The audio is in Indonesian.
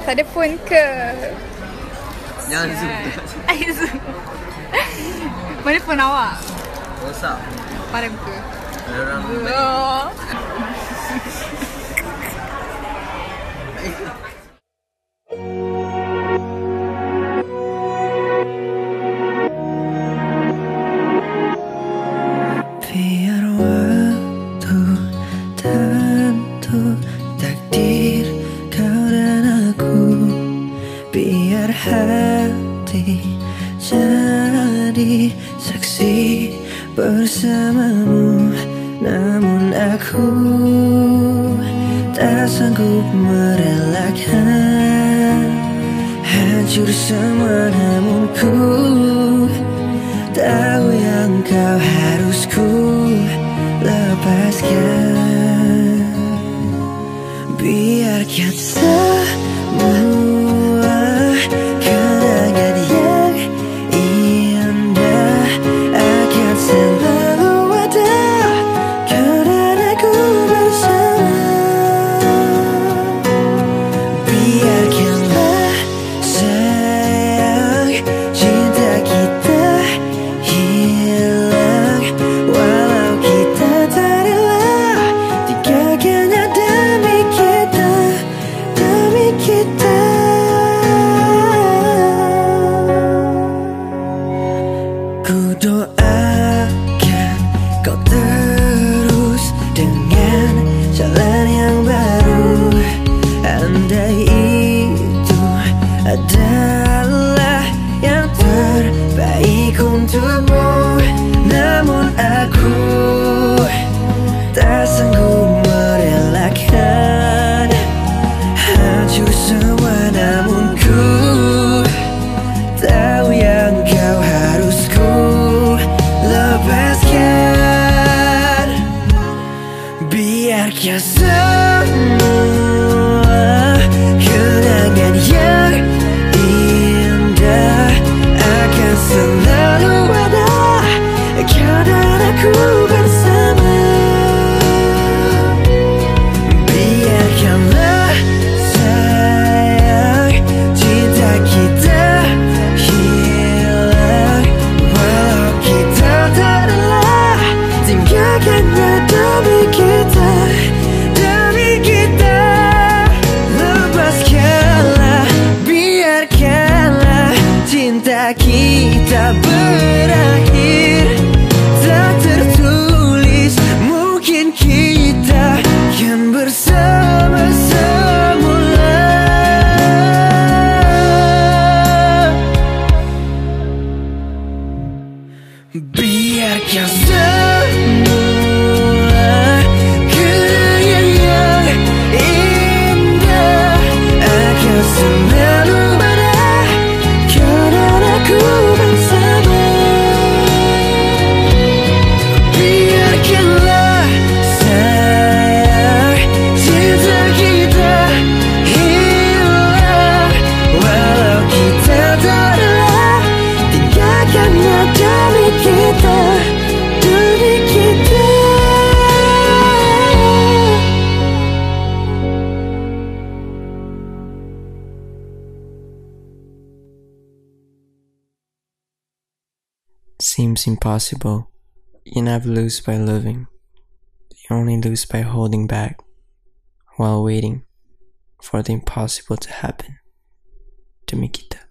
Telefon ke? Jangan zoom. Zoom. Mana phone awak? Rosak. Padam ke? Ada orang Oh. Biar waktu tentu takdir kau dan aku, biar hati jadi saksi bersamamu. Namun aku tak sanggup merelakan hancur semua. Namun ku tahu yang kau harus ku lepaskan. Biarkan semua kenangan yang indah akan selalu ada kau dan aku bersama. Biarkanlah sayang cinta kita hilang, walau kita tak rela tinggalkannya demi kita, demi kita. Ku doakan kau terus dengan jalan yang baru. Andai itu adalah yang terbaik untukmu. Namun aku tak sanggup merelakan hancur semua. Namun ku tahu yang kau harus ku lepaskan. Biarkan semua kenangan yang indah akan selalu ada kau dan aku bersama. Biarkanlah sayang cinta kita hilang, walau kita tak rela tinggalkannya demi kita, demi kita. Lepaskanlah, biarkanlah cinta kita berakhir. Tak tertulis mungkin kita kan bersama semula. Biarkan semua kenangan yang indah akan selalu ada kau dan aku bersama. Biarkanlah sayang cinta kita hilang, walau kita tak rela tinggalkannya demi kita, demi kita. Seems impossible. You never lose by living. You only lose by holding back while waiting for the impossible to happen to Mikita.